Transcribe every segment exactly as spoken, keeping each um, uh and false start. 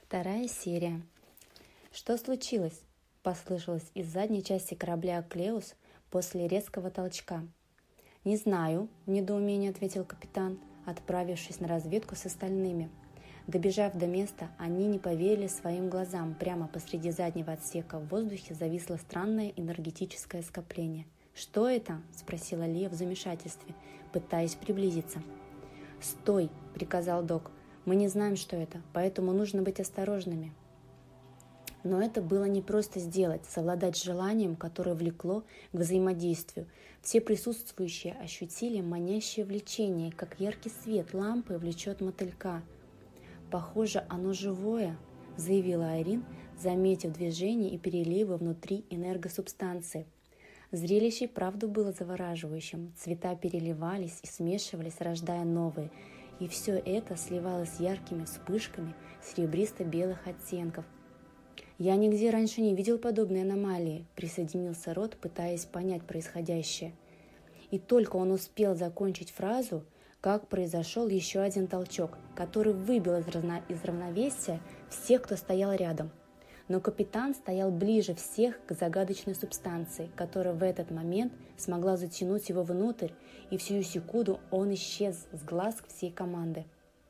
Вторая серия. «Что случилось?» – послышалось из задней части корабля «Клеус» после резкого толчка. «Не знаю», – в недоумении ответил капитан, отправившись на разведку с остальными. Добежав до места, они не поверили своим глазам. Прямо посреди заднего отсека в воздухе зависло странное энергетическое скопление. «Что это?» – спросила Лия в замешательстве, пытаясь приблизиться. «Стой!» – приказал док. «Мы не знаем, что это, поэтому нужно быть осторожными». Но это было не просто сделать, совладать с желанием, которое влекло к взаимодействию. Все присутствующие ощутили манящее влечение, как яркий свет лампы влечет мотылька. «Похоже, оно живое», — заявила Айрин, заметив движение и переливы внутри энергосубстанции. Зрелище, правда, было завораживающим. Цвета переливались и смешивались, рождая новые. И все это сливалось с яркими вспышками серебристо-белых оттенков. «Я нигде раньше не видел подобной аномалии», – присоединился Рот, пытаясь понять происходящее. И только он успел закончить фразу, как произошел еще один толчок, который выбил из, равно... из равновесия всех, кто стоял рядом. Но капитан стоял ближе всех к загадочной субстанции, которая в этот момент смогла затянуть его внутрь, и в сию секунду он исчез с глаз всей команды.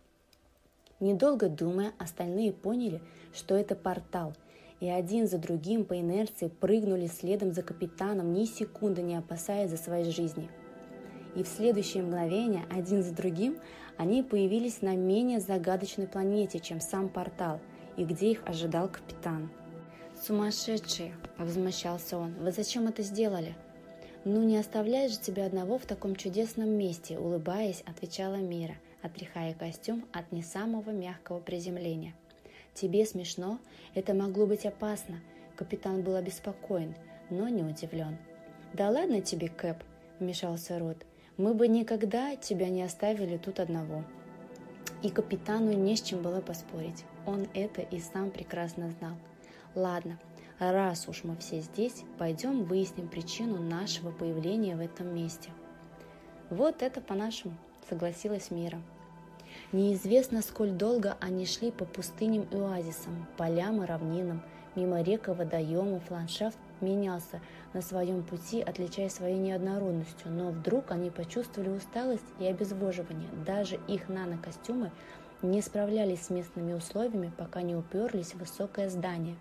Недолго думая, остальные поняли, что это портал, и один за другим по инерции прыгнули следом за капитаном, ни секунды не опасаясь за свои жизни. И в следующее мгновение, один за другим, они появились на менее загадочной планете, чем сам портал, и где их ожидал капитан. «Сумасшедшие!» – возмущался он. «Вы зачем это сделали?» «Ну, не оставляешь же тебя одного в таком чудесном месте», – улыбаясь, отвечала Мира, отряхая костюм от не самого мягкого приземления. «Тебе смешно? Это могло быть опасно». Капитан был обеспокоен, но не удивлен. «Да ладно тебе, Кэп», – вмешался Рот. «Мы бы никогда тебя не оставили тут одного». И капитану не с чем было поспорить. Он это и сам прекрасно знал. «Ладно, раз уж мы все здесь, пойдем выясним причину нашего появления в этом месте». «Вот это по-нашему», – согласилась Мира. Неизвестно, сколь долго они шли по пустыням и оазисам, полям и равнинам, мимо рек и водоемов. Ландшафт менялся на своем пути, отличаясь своей неоднородностью, но вдруг они почувствовали усталость и обезвоживание. Даже их нанокостюмы не справлялись с местными условиями, пока не уперлись в высокое здание.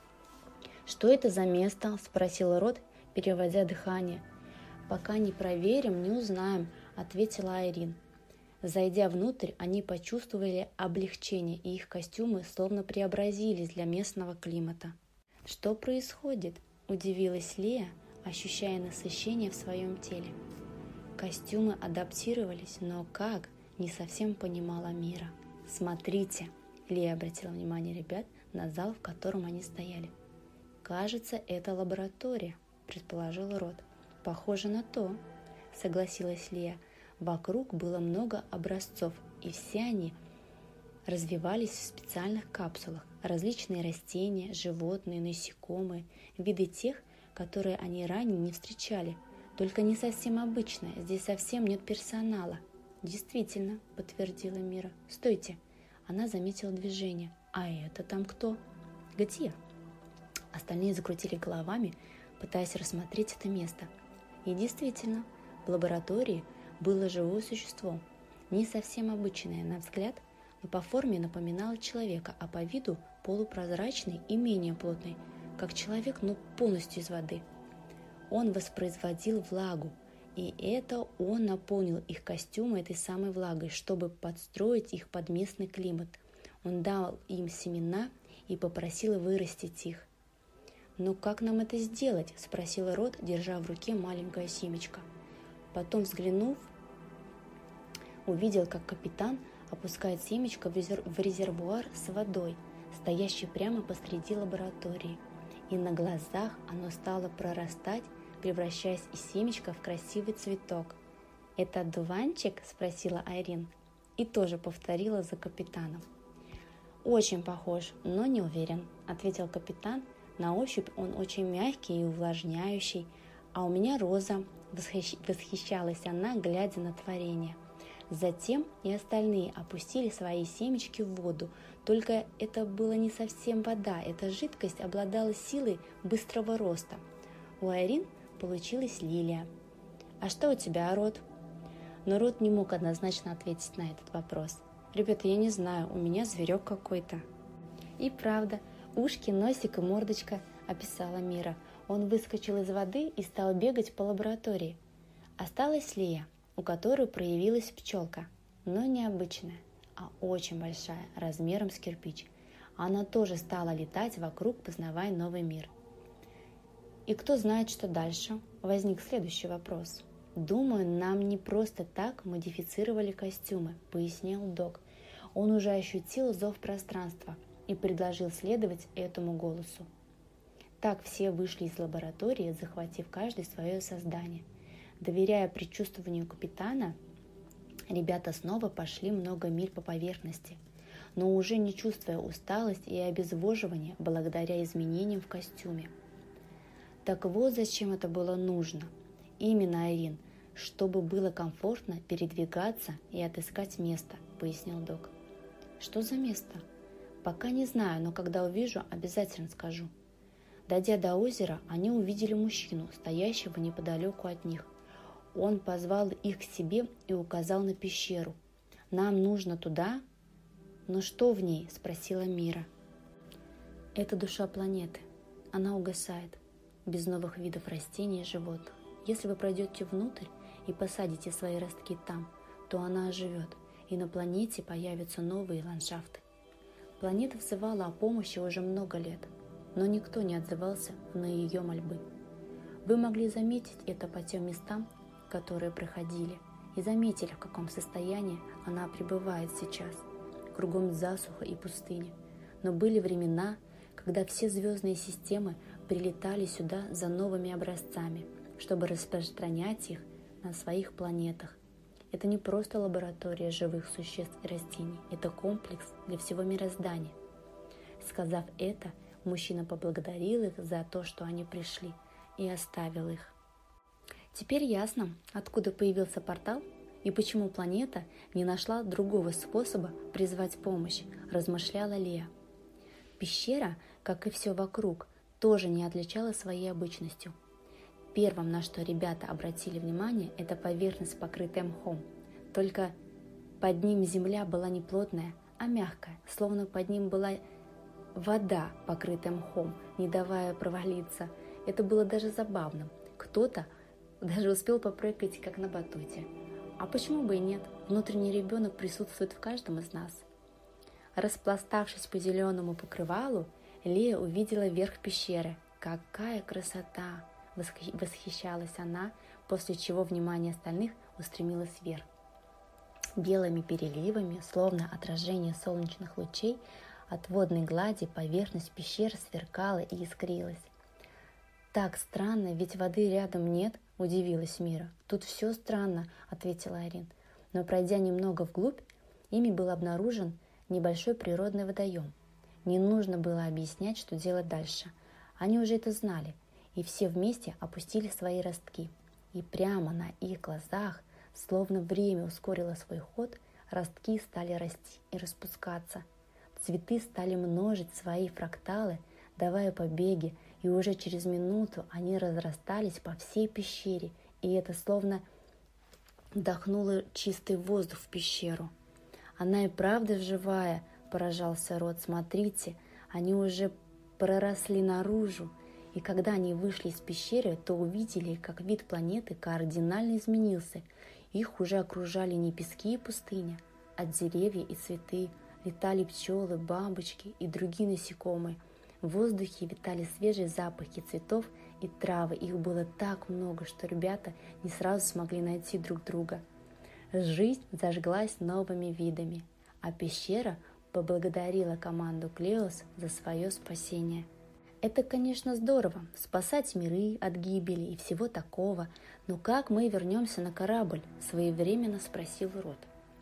«Что это за место?» – спросил Рот, переводя дыхание. «Пока не проверим, не узнаем», – ответила Айрин. Зайдя внутрь, они почувствовали облегчение, и их костюмы словно преобразились для местного климата. «Что происходит?» – удивилась Лия, ощущая насыщение в своем теле. Костюмы адаптировались, но как – не совсем понимала Мира. «Смотрите!» – Лия обратила внимание ребят на зал, в котором они стояли. «Кажется, это лаборатория», – предположил Рот. «Похоже на то», – согласилась Лия. Вокруг было много образцов, и все они развивались в специальных капсулах. Различные растения, животные, насекомые, виды тех, которые они ранее не встречали. Только не совсем обычное, здесь совсем нет персонала. «Действительно», — подтвердила Мира. «Стойте!» Она заметила движение. «А это там кто?» «Где?» Остальные закрутили головами, пытаясь рассмотреть это место. И действительно, в лаборатории было живое существо, не совсем обычное на взгляд, но по форме напоминало человека, а по виду полупрозрачный и менее плотный, как человек, но полностью из воды. Он воспроизводил влагу, и это он наполнил их костюмы этой самой влагой, чтобы подстроить их под местный климат. Он дал им семена и попросил вырастить их. «Но как нам это сделать?» – спросил Рот, держа в руке маленькое семечко. Потом, взглянув, увидел, как капитан опускает семечко в резервуар с водой, стоящий прямо посреди лаборатории. И на глазах оно стало прорастать, превращаясь из семечка в красивый цветок. «Это одуванчик?» – спросила Айрин и тоже повторила за капитаном. «Очень похож, но не уверен», – ответил капитан. «На ощупь он очень мягкий и увлажняющий, а у меня роза», – восхищалась она, глядя на творение. Затем и остальные опустили свои семечки в воду, только это была не совсем вода, эта жидкость обладала силой быстрого роста. У Айрин получилась лилия. «А что у тебя, Рот?» Но Рот не мог однозначно ответить на этот вопрос. «Ребята, я не знаю, у меня зверек какой-то». «И правда, ушки, носик и мордочка», — описала Мира. Он выскочил из воды и стал бегать по лаборатории. Осталась Лия, у которой проявилась пчелка, но не обычная, а очень большая, размером с кирпич. Она тоже стала летать вокруг, познавая новый мир. И кто знает, что дальше? Возник следующий вопрос. «Думаю, нам не просто так модифицировали костюмы», — пояснил док. Он уже ощутил зов пространства и предложил следовать этому голосу. Так все вышли из лаборатории, захватив каждый свое создание. Доверяя предчувствованию капитана, ребята снова пошли много миль по поверхности, но уже не чувствуя усталость и обезвоживания благодаря изменениям в костюме. Так вот зачем это было нужно. Именно, Айрин, чтобы было комфортно передвигаться и отыскать место, пояснил док. Что за место? Пока не знаю, но когда увижу, обязательно скажу. Дойдя до озера, они увидели мужчину, стоящего неподалеку от них. Он позвал их к себе и указал на пещеру. «Нам нужно туда?» «Но что в ней?» – спросила Мира. «Это душа планеты. Она угасает, без новых видов растений и животных. Если вы пройдете внутрь и посадите свои ростки там, то она оживет, и на планете появятся новые ландшафты». Планета взывала о помощи уже много лет, но никто не отзывался на ее мольбы. Вы могли заметить это по тем местам, которые проходили, и заметили, в каком состоянии она пребывает сейчас. Кругом засуха и пустыня. Но были времена, когда все звездные системы прилетали сюда за новыми образцами, чтобы распространять их на своих планетах. Это не просто лаборатория живых существ и растений, это комплекс для всего мироздания. Сказав это, мужчина поблагодарил их за то, что они пришли, и оставил их. Теперь ясно, откуда появился портал и почему планета не нашла другого способа призвать помощь, размышляла Лия. Пещера, как и все вокруг, тоже не отличалась своей обычностью. Первым, на что ребята обратили внимание, это поверхность, покрытая мхом. Только под ним земля была не плотная, а мягкая, словно под ним была вода, покрытая мхом, не давая провалиться. Это было даже забавным. Кто-то даже успел попрыгать, как на батуте. А почему бы и нет? Внутренний ребенок присутствует в каждом из нас. Распластавшись по зеленому покрывалу, Лия увидела верх пещеры. «Какая красота!» – восхищалась она, после чего внимание остальных устремилось вверх. Белыми переливами, словно отражение солнечных лучей, от водной глади поверхность пещеры сверкала и искрилась. «Так странно, ведь воды рядом нет», – удивилась Мира. «Тут все странно», – ответила Айрин. Но пройдя немного вглубь, ими был обнаружен небольшой природный водоем. Не нужно было объяснять, что делать дальше. Они уже это знали, и все вместе опустили свои ростки. И прямо на их глазах, словно время ускорило свой ход, ростки стали расти и распускаться. Цветы стали множить свои фракталы, давая побеги, и уже через минуту они разрастались по всей пещере, и это словно вдохнуло чистый воздух в пещеру. «Она и правда живая», – поражался Рот. «Смотрите, они уже проросли наружу». И когда они вышли из пещеры, то увидели, как вид планеты кардинально изменился. Их уже окружали не пески и пустыня, а деревья и цветы. Летали пчелы, бабочки и другие насекомые. В воздухе витали свежие запахи цветов и травы. Их было так много, что ребята не сразу смогли найти друг друга. Жизнь зажглась новыми видами, а пещера поблагодарила команду Клеос за свое спасение. «Это, конечно, здорово, спасать миры от гибели и всего такого, но как мы вернемся на корабль?» – своевременно спросил Рот.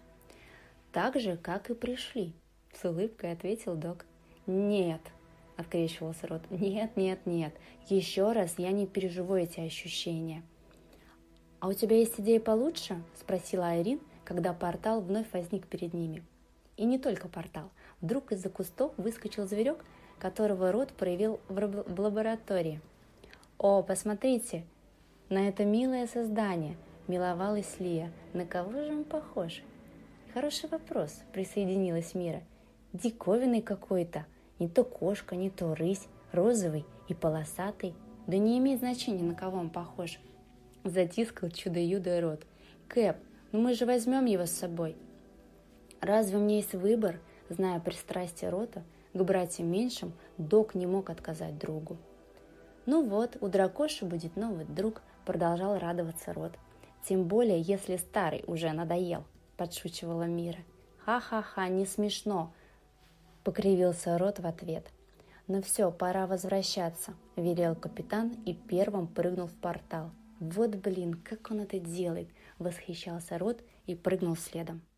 «Так же, как и пришли», – с улыбкой ответил док. «Нет», – открещивался Рот, – «нет, нет, нет, еще раз я не переживу эти ощущения». «А у тебя есть идея получше?» – спросила Айрин, когда портал вновь возник перед ними. И не только портал. Вдруг из-за кустов выскочил зверек, которого Рот проявил в лаборатории. «О, посмотрите на это милое создание!» – миловалась Лия. «На кого же он похож?» «Хороший вопрос», – присоединилась Мира. «Диковинный какой-то. Не то кошка, не то рысь, розовый и полосатый. Да не имеет значения, на кого он похож». Затискал чудо-юдо Рот. «Кэп, ну мы же возьмем его с собой». «Разве у меня есть выбор?» Зная пристрастие Рота к братьям меньшим, Док не мог отказать другу. «Ну вот, у дракоши будет новый друг», – продолжал радоваться Рот. «Тем более, если старый уже надоел», – подшучивала Мира. «Ха-ха-ха, не смешно», – покривился Рот в ответ. «Ну все, пора возвращаться», – велел капитан и первым прыгнул в портал. «Вот блин, как он это делает!» – восхищался Рот и прыгнул следом.